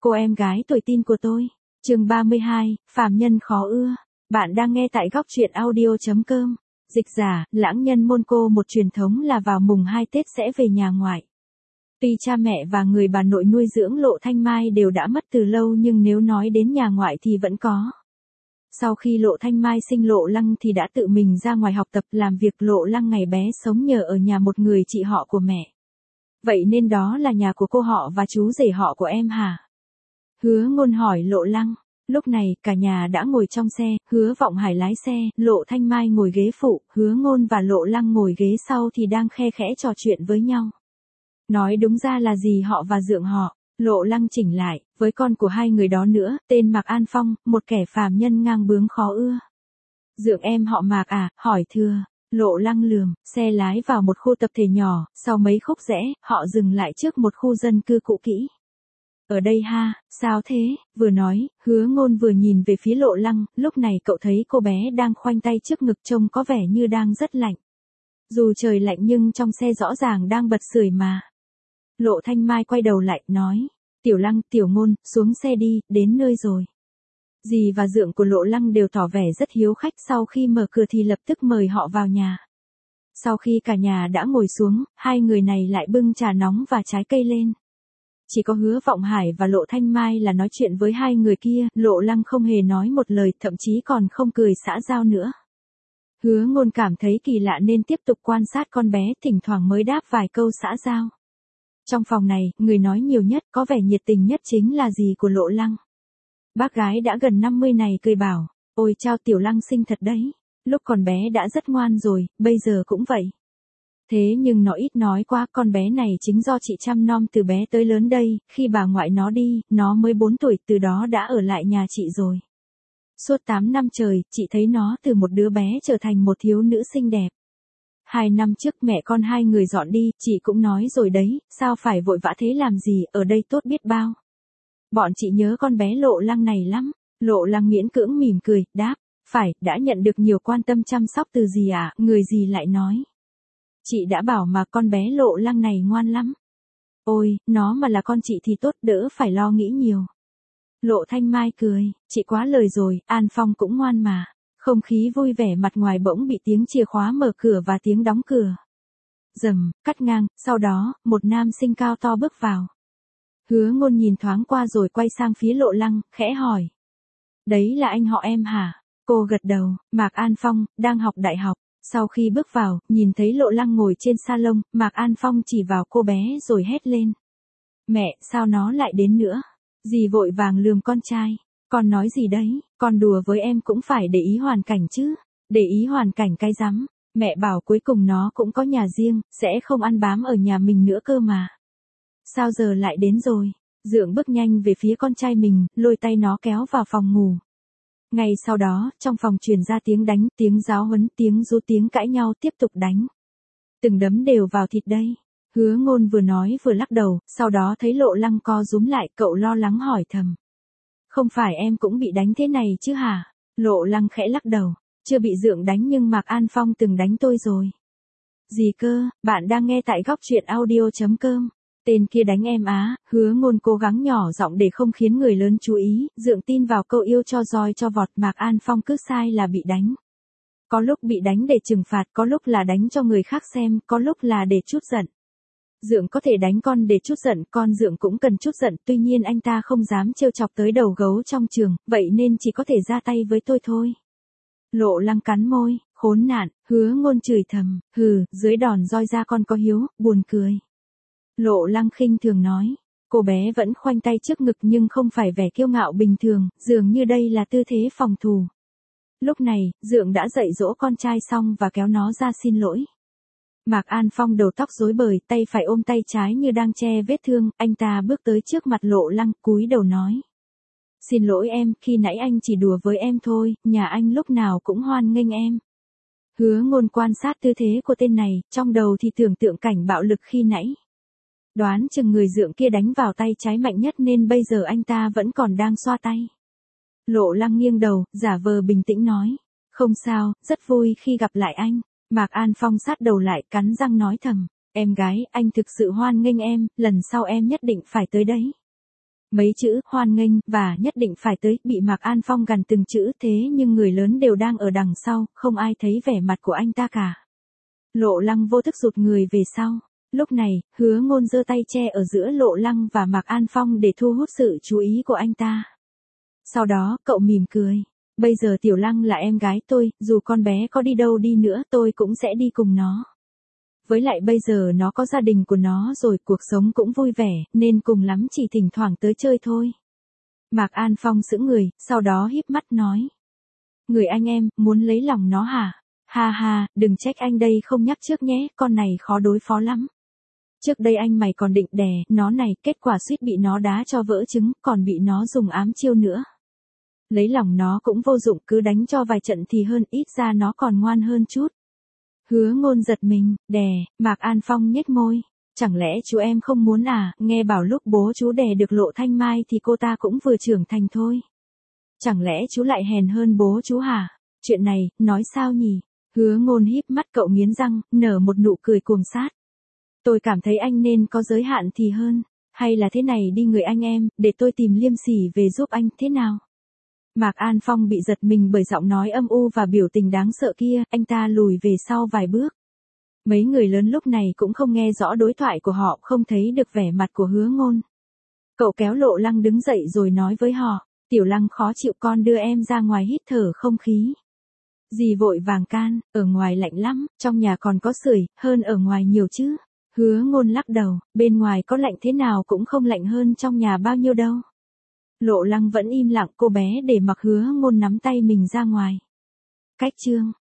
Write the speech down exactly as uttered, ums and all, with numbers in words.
Cô em gái tuổi tin của tôi. Chương ba mươi hai, phàm nhân khó ưa. Bạn đang nghe tại góc truyện audio chấm com. Dịch giả, lãng nhân môn cô một truyền thống là vào mùng hai Tết sẽ về nhà ngoại. Tuy cha mẹ và người bà nội nuôi dưỡng Lộ Thanh Mai đều đã mất từ lâu nhưng nếu nói đến nhà ngoại thì vẫn có. Sau khi Lộ Thanh Mai sinh Lộ Lăng thì đã tự mình ra ngoài học tập làm việc. Lộ Lăng ngày bé sống nhờ ở nhà một người chị họ của mẹ. Vậy nên đó là nhà của cô họ và chú rể họ của em hả? Hứa Ngôn hỏi Lộ Lăng. Lúc này, cả nhà đã ngồi trong xe, Hứa Vọng Hải lái xe, Lộ Thanh Mai ngồi ghế phụ, Hứa Ngôn và Lộ Lăng ngồi ghế sau thì đang khe khẽ trò chuyện với nhau. Nói đúng ra là dì họ và dượng họ. Lộ Lăng chỉnh lại, với con của hai người đó nữa, tên Mạc An Phong, một kẻ phàm nhân ngang bướng khó ưa. Dượng em họ Mạc à, hỏi thưa. Lộ Lăng lườm, xe lái vào một khu tập thể nhỏ, sau mấy khúc rẽ, họ dừng lại trước một khu dân cư cũ kỹ. Ở đây ha, sao thế? Vừa nói, Hứa Ngôn vừa nhìn về phía Lộ Lăng, lúc này cậu thấy cô bé đang khoanh tay trước ngực trông có vẻ như đang rất lạnh. Dù trời lạnh nhưng trong xe rõ ràng đang bật sưởi mà. Lộ Thanh Mai quay đầu lại, nói, Tiểu Lăng, Tiểu Ngôn, xuống xe đi, đến nơi rồi. Dì và dượng của Lộ Lăng đều tỏ vẻ rất hiếu khách, sau khi mở cửa thì lập tức mời họ vào nhà. Sau khi cả nhà đã ngồi xuống, hai người này lại bưng trà nóng và trái cây lên. Chỉ có Hứa Vọng Hải và Lộ Thanh Mai là nói chuyện với hai người kia, Lộ Lăng không hề nói một lời, thậm chí còn không cười xã giao nữa. Hứa Ngôn cảm thấy kỳ lạ nên tiếp tục quan sát con bé, thỉnh thoảng mới đáp vài câu xã giao. Trong phòng này, người nói nhiều nhất, có vẻ nhiệt tình nhất chính là dì của Lộ Lăng. Bác gái đã gần năm mươi này cười bảo, ôi chao Tiểu Lăng xinh thật đấy, lúc còn bé đã rất ngoan rồi, bây giờ cũng vậy. Thế nhưng nó ít nói quá, con bé này chính do chị chăm nom từ bé tới lớn đây, khi bà ngoại nó đi, nó mới bốn tuổi, từ đó đã ở lại nhà chị rồi. Suốt tám năm trời, chị thấy nó từ một đứa bé trở thành một thiếu nữ xinh đẹp. Hai năm trước mẹ con hai người dọn đi, chị cũng nói rồi đấy, sao phải vội vã thế làm gì, ở đây tốt biết bao. Bọn chị nhớ con bé Lộ Lăng này lắm. Lộ Lăng miễn cưỡng mỉm cười, đáp, phải, đã nhận được nhiều quan tâm chăm sóc từ dì ạ, người dì lại nói. Chị đã bảo mà con bé Lộ Lăng này ngoan lắm. Ôi, nó mà là con chị thì tốt, đỡ phải lo nghĩ nhiều. Lộ Thanh Mai cười, chị quá lời rồi, An Phong cũng ngoan mà. Không khí vui vẻ mặt ngoài bỗng bị tiếng chìa khóa mở cửa và tiếng đóng cửa. Rầm, cắt ngang, sau đó, một nam sinh cao to bước vào. Hứa Ngôn nhìn thoáng qua rồi quay sang phía Lộ Lăng, khẽ hỏi. Đấy là anh họ em hả? Cô gật đầu, Mạc An Phong, đang học đại học. Sau khi bước vào, nhìn thấy Lộ Lăng ngồi trên salon, Mạc An Phong chỉ vào cô bé rồi hét lên. Mẹ, sao nó lại đến nữa? Dì vội vàng lườm con trai. Con nói gì đấy, con đùa với em cũng phải để ý hoàn cảnh chứ. Để ý hoàn cảnh cái rắm. Mẹ bảo cuối cùng nó cũng có nhà riêng, sẽ không ăn bám ở nhà mình nữa cơ mà. Sao giờ lại đến rồi? Dượng bước nhanh về phía con trai mình, lôi tay nó kéo vào phòng ngủ. Ngay sau đó, trong phòng truyền ra tiếng đánh, tiếng giáo huấn, tiếng ru, tiếng cãi nhau tiếp tục đánh. Từng đấm đều vào thịt đây. Hứa Ngôn vừa nói vừa lắc đầu, sau đó thấy Lộ Lăng co rúm lại, cậu lo lắng hỏi thầm. Không phải em cũng bị đánh thế này chứ hả? Lộ Lăng khẽ lắc đầu. Chưa bị dượng đánh nhưng Mạc An Phong từng đánh tôi rồi. Gì cơ, bạn đang nghe tại góc truyện audio chấm com. Tên kia đánh em á, Hứa Ngôn cố gắng nhỏ giọng để không khiến người lớn chú ý, dượng tin vào câu yêu cho roi cho vọt, Mạc An Phong cứ sai là bị đánh. Có lúc bị đánh để trừng phạt, có lúc là đánh cho người khác xem, có lúc là để trút giận. Dượng có thể đánh con để trút giận, con dượng cũng cần trút giận, tuy nhiên anh ta không dám trêu chọc tới đầu gấu trong trường, vậy nên chỉ có thể ra tay với tôi thôi. Lộ Lăng cắn môi, khốn nạn, Hứa Ngôn chửi thầm, hừ, dưới đòn roi ra con có hiếu, buồn cười. Lộ Lăng khinh thường nói, cô bé vẫn khoanh tay trước ngực nhưng không phải vẻ kiêu ngạo bình thường, dường như đây là tư thế phòng thủ. Lúc này, dượng đã dạy dỗ con trai xong và kéo nó ra xin lỗi. Mạc An Phong đầu tóc rối bời, tay phải ôm tay trái như đang che vết thương, anh ta bước tới trước mặt Lộ Lăng, cúi đầu nói. Xin lỗi em, khi nãy anh chỉ đùa với em thôi, nhà anh lúc nào cũng hoan nghênh em. Hứa Ngôn quan sát tư thế của tên này, trong đầu thì tưởng tượng cảnh bạo lực khi nãy. Đoán chừng người dượng kia đánh vào tay trái mạnh nhất nên bây giờ anh ta vẫn còn đang xoa tay. Lộ Lăng nghiêng đầu, giả vờ bình tĩnh nói. Không sao, rất vui khi gặp lại anh. Mạc An Phong sát đầu lại, cắn răng nói thầm. Em gái, anh thực sự hoan nghênh em, lần sau em nhất định phải tới đấy. Mấy chữ, hoan nghênh, và nhất định phải tới, bị Mạc An Phong gằn từng chữ thế nhưng người lớn đều đang ở đằng sau, không ai thấy vẻ mặt của anh ta cả. Lộ Lăng vô thức rụt người về sau. Lúc này, Hứa Ngôn giơ tay che ở giữa Lộ Lăng và Mạc An Phong để thu hút sự chú ý của anh ta. Sau đó, cậu mỉm cười. Bây giờ Tiểu Lăng là em gái tôi, dù con bé có đi đâu đi nữa tôi cũng sẽ đi cùng nó. Với lại bây giờ nó có gia đình của nó rồi, cuộc sống cũng vui vẻ, nên cùng lắm chỉ thỉnh thoảng tới chơi thôi. Mạc An Phong sững người, sau đó híp mắt nói. Người anh em, muốn lấy lòng nó hả? Ha ha, đừng trách anh đây không nhắc trước nhé, con này khó đối phó lắm. Trước đây anh mày còn định đè nó này, kết quả suýt bị nó đá cho vỡ trứng, còn bị nó dùng ám chiêu nữa. Lấy lòng nó cũng vô dụng, cứ đánh cho vài trận thì hơn, ít ra nó còn ngoan hơn chút. Hứa Ngôn giật mình, đè, Mạc An Phong nhếch môi. Chẳng lẽ chú em không muốn à, nghe bảo lúc bố chú đè được Lộ Thanh Mai thì cô ta cũng vừa trưởng thành thôi. Chẳng lẽ chú lại hèn hơn bố chú hả? Chuyện này, nói sao nhỉ? Hứa Ngôn híp mắt, cậu nghiến răng, nở một nụ cười cuồng sát. Tôi cảm thấy anh nên có giới hạn thì hơn. Hay là thế này đi người anh em, để tôi tìm liêm sỉ về giúp anh, thế nào? Mạc An Phong bị giật mình bởi giọng nói âm u và biểu tình đáng sợ kia, anh ta lùi về sau vài bước. Mấy người lớn lúc này cũng không nghe rõ đối thoại của họ, không thấy được vẻ mặt của Hứa Ngôn. Cậu kéo Lộ Lăng đứng dậy rồi nói với họ, Tiểu Lăng khó chịu, con đưa em ra ngoài hít thở không khí. Dì vội vàng can, ở ngoài lạnh lắm, trong nhà còn có sưởi, hơn ở ngoài nhiều chứ. Hứa Ngôn lắc đầu, bên ngoài có lạnh thế nào cũng không lạnh hơn trong nhà bao nhiêu đâu. Lộ Lăng vẫn im lặng, cô bé để mặc Hứa Ngôn nắm tay mình ra ngoài. Cách chương